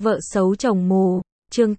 Vợ xấu chồng mù, chương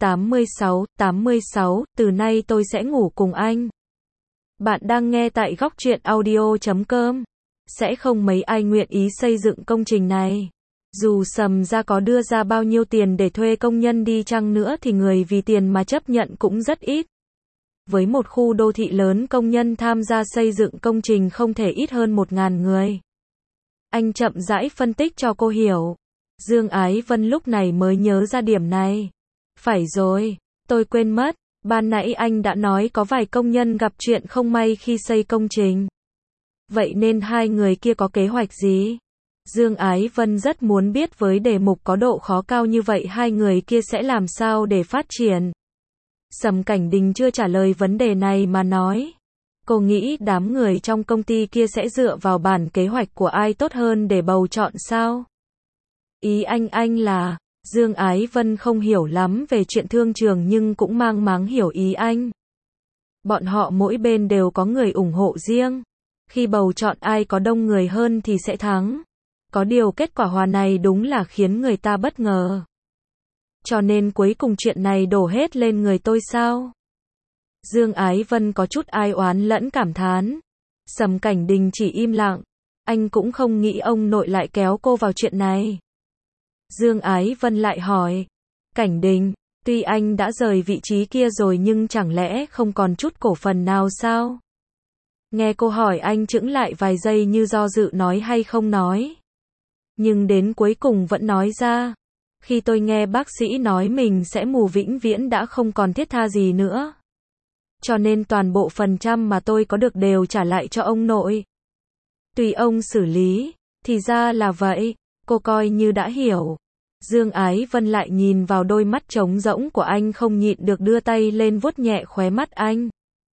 86, từ nay tôi sẽ ngủ cùng anh. Bạn đang nghe tại góc truyện audio.com. Sẽ không mấy ai nguyện ý xây dựng công trình này. Dù Sầm ra có đưa ra bao nhiêu tiền để thuê công nhân đi chăng nữa thì người vì tiền mà chấp nhận cũng rất ít. Với một khu đô thị lớn, công nhân tham gia xây dựng công trình không thể ít hơn 1.000 người. Anh chậm rãi phân tích cho cô hiểu. Dương Ái Vân lúc này mới nhớ ra điểm này. Phải rồi, tôi quên mất, ban nãy anh đã nói có vài công nhân gặp chuyện không may khi xây công trình. Vậy nên hai người kia có kế hoạch gì? Dương Ái Vân rất muốn biết với đề mục có độ khó cao như vậy hai người kia sẽ làm sao để phát triển. Sầm Cảnh Đình chưa trả lời vấn đề này mà nói. Cô nghĩ đám người trong công ty kia sẽ dựa vào bản kế hoạch của ai tốt hơn để bầu chọn sao? Ý anh là, Dương Ái Vân không hiểu lắm về chuyện thương trường nhưng cũng mang máng hiểu ý anh. Bọn họ mỗi bên đều có người ủng hộ riêng. Khi bầu chọn ai có đông người hơn thì sẽ thắng. Có điều kết quả hòa này đúng là khiến người ta bất ngờ. Cho nên cuối cùng chuyện này đổ hết lên người tôi sao? Dương Ái Vân có chút ai oán lẫn cảm thán. Sầm Cảnh Đình chỉ im lặng. Anh cũng không nghĩ ông nội lại kéo cô vào chuyện này. Dương Ái Vân lại hỏi. Cảnh Đình, tuy anh đã rời vị trí kia rồi nhưng chẳng lẽ không còn chút cổ phần nào sao? Nghe cô hỏi anh chững lại vài giây như do dự nói hay không nói. Nhưng đến cuối cùng vẫn nói ra. Khi tôi nghe bác sĩ nói mình sẽ mù vĩnh viễn đã không còn thiết tha gì nữa. Cho nên toàn bộ phần trăm mà tôi có được đều trả lại cho ông nội. Tùy ông xử lý, thì ra là vậy, cô coi như đã hiểu. Dương Ái Vân lại nhìn vào đôi mắt trống rỗng của anh không nhịn được đưa tay lên vuốt nhẹ khóe mắt anh.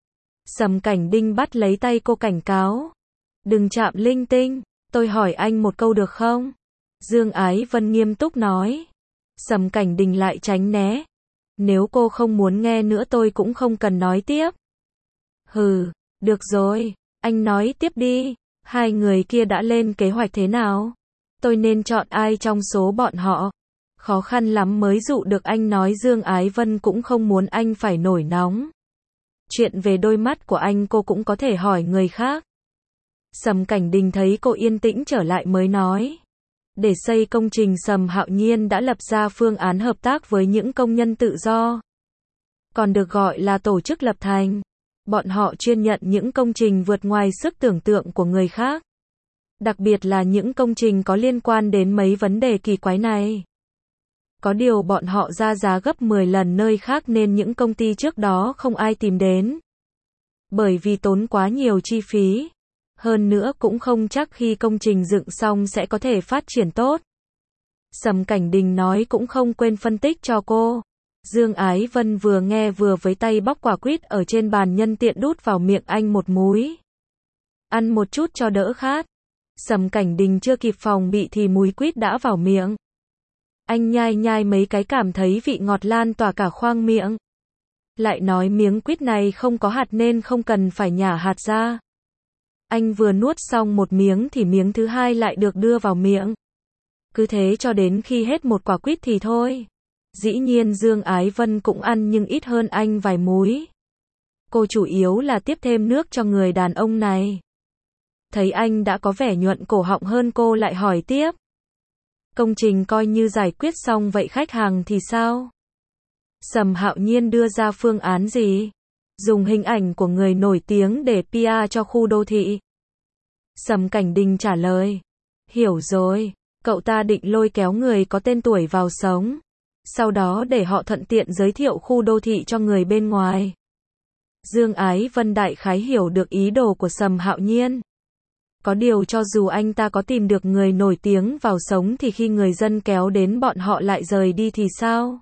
Sầm Cảnh Đình bắt lấy tay cô cảnh cáo. Đừng chạm linh tinh, tôi hỏi anh một câu được không? Dương Ái Vân nghiêm túc nói. Sầm Cảnh Đình lại tránh né. Nếu cô không muốn nghe nữa tôi cũng không cần nói tiếp. Hừ, được rồi, anh nói tiếp đi. Hai người kia đã lên kế hoạch thế nào? Tôi nên chọn ai trong số bọn họ? Khó khăn lắm mới dụ được anh nói. Dương Ái Vân cũng không muốn anh phải nổi nóng. Chuyện về đôi mắt của anh cô cũng có thể hỏi người khác. Sầm Cảnh Đình thấy cô yên tĩnh trở lại mới nói. Để xây công trình Sầm Hạo Nhiên đã lập ra phương án hợp tác với những công nhân tự do. Còn được gọi là tổ chức lập thành. Bọn họ chuyên nhận những công trình vượt ngoài sức tưởng tượng của người khác. Đặc biệt là những công trình có liên quan đến mấy vấn đề kỳ quái này. Có điều bọn họ ra giá gấp 10 lần nơi khác nên những công ty trước đó không ai tìm đến. Bởi vì tốn quá nhiều chi phí. Hơn nữa cũng không chắc khi công trình dựng xong sẽ có thể phát triển tốt. Sầm Cảnh Đình nói cũng không quên phân tích cho cô. Dương Ái Vân vừa nghe vừa với tay bóc quả quýt ở trên bàn nhân tiện đút vào miệng anh một múi. Ăn một chút cho đỡ khát. Sầm Cảnh Đình chưa kịp phòng bị thì múi quýt đã vào miệng. Anh nhai nhai mấy cái cảm thấy vị ngọt lan tỏa cả khoang miệng. Lại nói miếng quýt này không có hạt nên không cần phải nhả hạt ra. Anh vừa nuốt xong một miếng thì miếng thứ hai lại được đưa vào miệng. Cứ thế cho đến khi hết một quả quýt thì thôi. Dĩ nhiên Dương Ái Vân cũng ăn nhưng ít hơn anh vài múi. Cô chủ yếu là tiếp thêm nước cho người đàn ông này. Thấy anh đã có vẻ nhuận cổ họng hơn cô lại hỏi tiếp. Công trình coi như giải quyết xong vậy khách hàng thì sao? Sầm Hạo Nhiên đưa ra phương án gì? Dùng hình ảnh của người nổi tiếng để PR cho khu đô thị. Sầm Cảnh Đình trả lời. Hiểu rồi, cậu ta định lôi kéo người có tên tuổi vào sống. Sau đó để họ thuận tiện giới thiệu khu đô thị cho người bên ngoài. Dương Ái Vân đại khái hiểu được ý đồ của Sầm Hạo Nhiên. Có điều cho dù anh ta có tìm được người nổi tiếng vào sống thì khi người dân kéo đến bọn họ lại rời đi thì sao?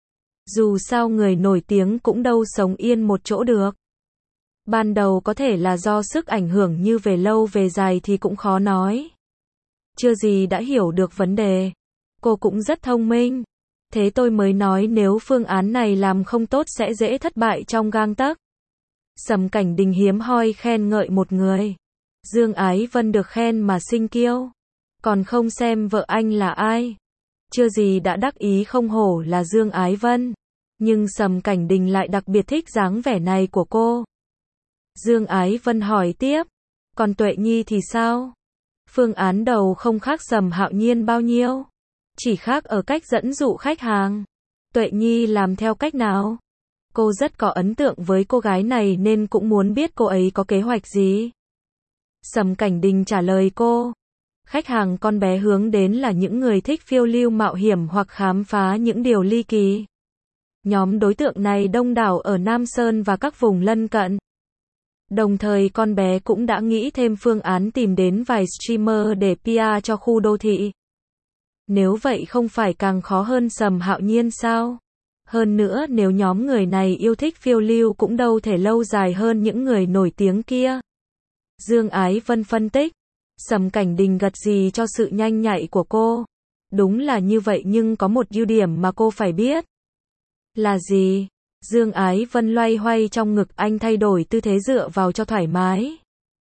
Dù sao người nổi tiếng cũng đâu sống yên một chỗ được. Ban đầu có thể là do sức ảnh hưởng như về lâu về dài thì cũng khó nói. Chưa gì đã hiểu được vấn đề. Cô cũng rất thông minh. Thế tôi mới nói nếu phương án này làm không tốt sẽ dễ thất bại trong gang tấc. Sầm Cảnh Đình hiếm hoi khen ngợi một người. Dương Ái Vân được khen mà sinh kiêu. Còn không xem vợ anh là ai. chưa gì đã đắc ý không hổ là Dương Ái Vân. Nhưng Sầm Cảnh Đình lại đặc biệt thích dáng vẻ này của cô. Dương Ái Vân hỏi tiếp, còn Tuệ Nhi thì sao? Phương án đầu không khác Sầm Hạo Nhiên bao nhiêu, chỉ khác ở cách dẫn dụ khách hàng. Tuệ Nhi làm theo cách nào? Cô rất có ấn tượng với cô gái này nên cũng muốn biết cô ấy có kế hoạch gì. Sầm Cảnh Đình trả lời cô, khách hàng con bé hướng đến là những người thích phiêu lưu mạo hiểm hoặc khám phá những điều ly kỳ. Nhóm đối tượng này đông đảo ở Nam Sơn và các vùng lân cận. Đồng thời con bé cũng đã nghĩ thêm phương án tìm đến vài streamer để PR cho khu đô thị. Nếu vậy không phải càng khó hơn Sầm Hạo Nhiên sao? Hơn nữa nếu nhóm người này yêu thích phiêu lưu cũng đâu thể lâu dài hơn những người nổi tiếng kia. Dương Ái Vân phân tích. Sầm Cảnh Đình gật gù cho sự nhanh nhạy của cô. Đúng là như vậy nhưng có một ưu điểm mà cô phải biết. Là gì? Dương Ái Vân loay hoay trong ngực anh thay đổi tư thế dựa vào cho thoải mái.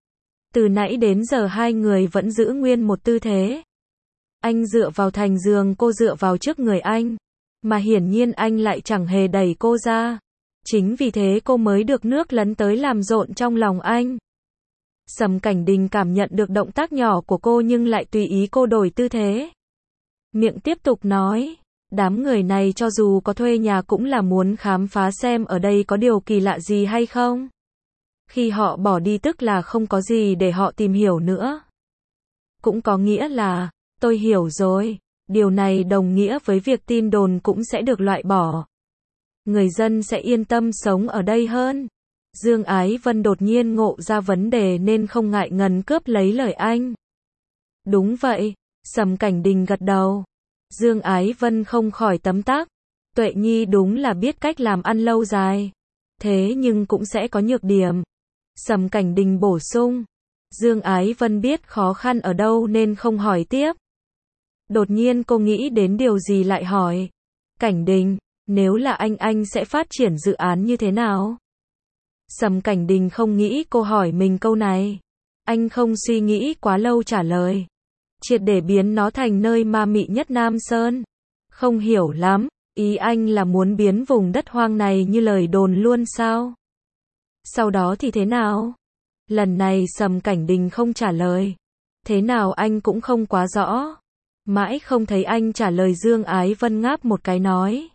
Từ nãy đến giờ hai người vẫn giữ nguyên một tư thế. Anh dựa vào thành giường, cô dựa vào trước người anh. Mà hiển nhiên anh lại chẳng hề đẩy cô ra. Chính vì thế cô mới được nước lấn tới làm rộn trong lòng anh. Sầm Cảnh Đình cảm nhận được động tác nhỏ của cô nhưng lại tùy ý cô đổi tư thế. Miệng tiếp tục nói, đám người này cho dù có thuê nhà cũng là muốn khám phá xem ở đây có điều kỳ lạ gì hay không. Khi họ bỏ đi tức là không có gì để họ tìm hiểu nữa. Cũng có nghĩa là, tôi hiểu rồi, điều này đồng nghĩa với việc tin đồn cũng sẽ được loại bỏ. Người dân sẽ yên tâm sống ở đây hơn. Dương Ái Vân đột nhiên ngộ ra vấn đề nên không ngại ngần cướp lấy lời anh. Đúng vậy, Sầm Cảnh Đình gật đầu. Dương Ái Vân không khỏi tấm tắc. Tuệ Nhi đúng là biết cách làm ăn lâu dài. Thế nhưng cũng sẽ có nhược điểm. Sầm Cảnh Đình bổ sung. Dương Ái Vân biết khó khăn ở đâu nên không hỏi tiếp. Đột nhiên cô nghĩ đến điều gì lại hỏi. Cảnh Đình, nếu là anh sẽ phát triển dự án như thế nào? Sầm Cảnh Đình không nghĩ cô hỏi mình câu này. Anh không suy nghĩ quá lâu trả lời. Triệt để biến nó thành nơi ma mị nhất Nam Sơn. Không hiểu lắm, ý anh là muốn biến vùng đất hoang này như lời đồn luôn sao? Sau đó thì thế nào? Lần này Sầm Cảnh Đình không trả lời. Thế nào anh cũng không quá rõ. Mãi không thấy anh trả lời. Dương Ái Vân ngáp một cái nói.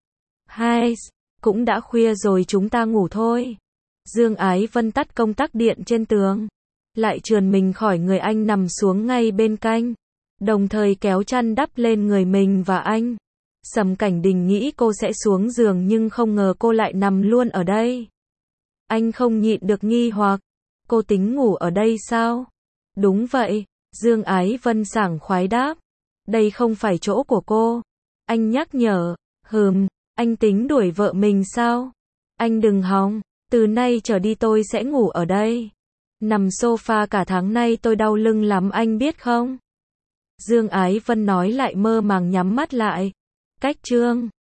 Hai, cũng đã khuya rồi chúng ta ngủ thôi. Dương Ái Vân tắt công tắc điện trên tường. Lại trườn mình khỏi người anh nằm xuống ngay bên cạnh. Đồng thời kéo chăn đắp lên người mình và anh. Sầm Cảnh Đình nghĩ cô sẽ xuống giường nhưng không ngờ cô lại nằm luôn ở đây. Anh không nhịn được nghi hoặc. Cô tính ngủ ở đây sao? Đúng vậy, Dương Ái Vân sảng khoái đáp. Đây không phải chỗ của cô. Anh nhắc nhở. Anh tính đuổi vợ mình sao? Anh đừng hòng, từ nay trở đi tôi sẽ ngủ ở đây. Nằm sofa cả tháng nay tôi đau lưng lắm anh biết không? Dương Ái Vân nói lại mơ màng nhắm mắt lại. Cách chương